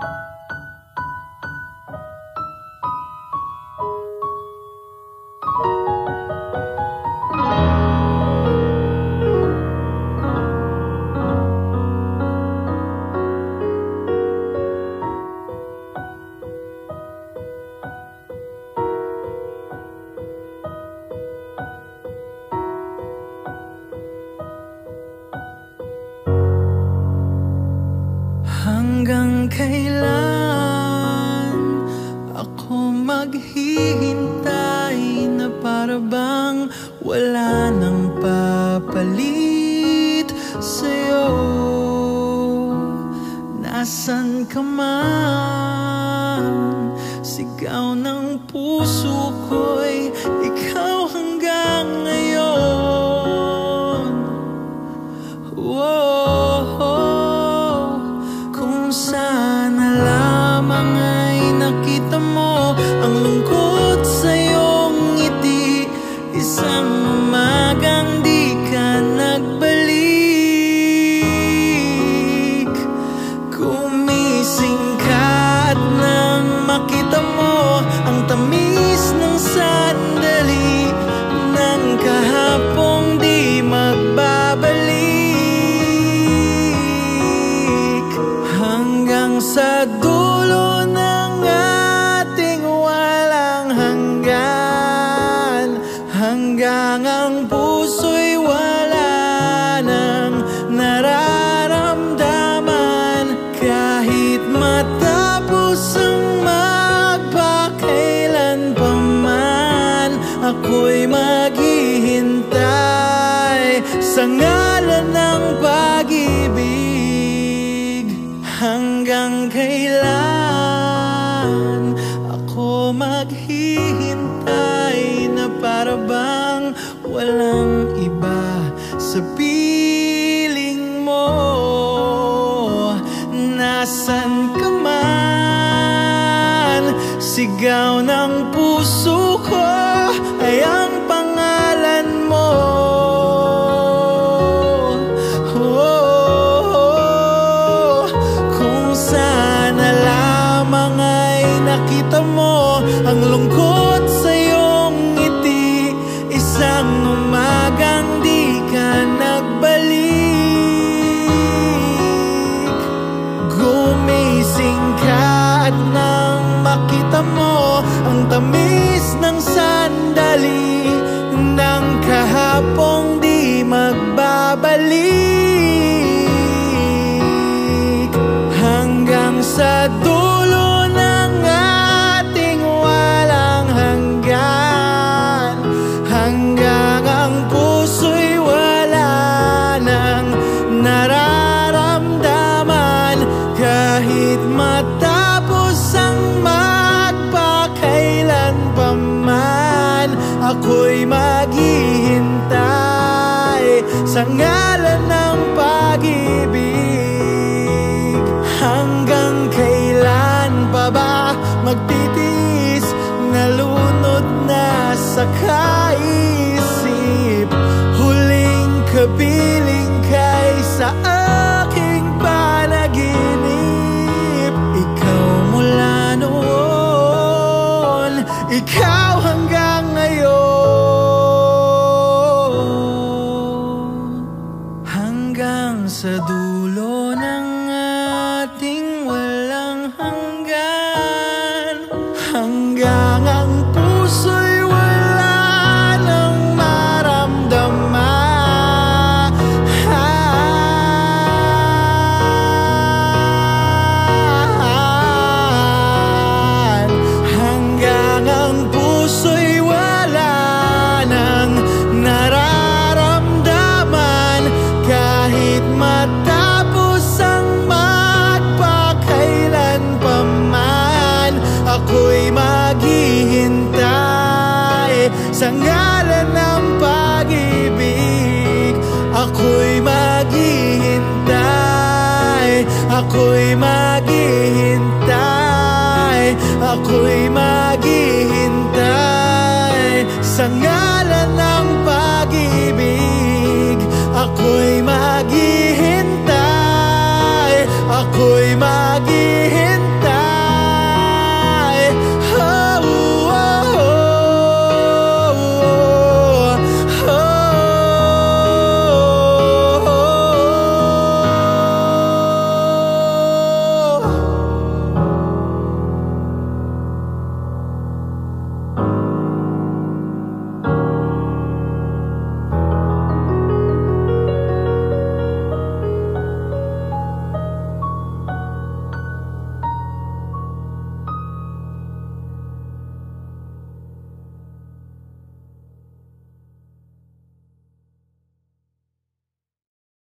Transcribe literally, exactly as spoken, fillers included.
Hanggang kailan ako maghihintay na para bang wala nang papalit sa'yo? Nasaan ka man? Sigaw ng puso ko'y ikaw hanggang ngayon. Whoa. Sana lamang ay nakita mo ang lungkot sa iyong ngiti. Isang umagang di ka nagbalik. Gumising ka at nang makita mo ang tamis ng sandali ng kahapong di magbabalik. Sa dulo ng ating walang hanggan, hanggang ang puso'y wala nang nararamdaman. Kahit matapos ang magpakailan pa man, ako'y maghihintay sa ngalan ng pag-ibig. Hanggang kailan ako maghihintay na para bang walang iba sa piling mo? Nasaan ka man? Sigaw ng puso ko ay ang pangalan mo. Nakita mo ang lungkot sa iyong ngiti. Isang umagang di ka nagbalik. Gumising ka at nang makita mo ang tamis ng sandali ng kahapong di magbabalik. Hanggang sa dulo nararamdaman. Kahit matapos ang magpakailan pa man, ako'y maghihintay sa ngalan ng pag-ibig. Hanggang kailan pa ba magtitiis? Nalunod na sa kaisip. Huling kapiling kay sa aking panaginip. Ikaw mula noon, ikaw hanggang ngayon. Hanggang sa dulo ng ating walang hanggan, hanggang ang puso'y wala nang maramdaman. Hanggang ang puso'y wala nang nararamdaman. Kahit matapos ang magpakailan pa man, ako'y maghihintay sa ngalan ng pag-ibig. Ako'y maghihintay, ako'y maghihintay, ako'y maghihintay sa ngalan ng pag-ibig. Ako'y maghihintay, ako'y maghihintay.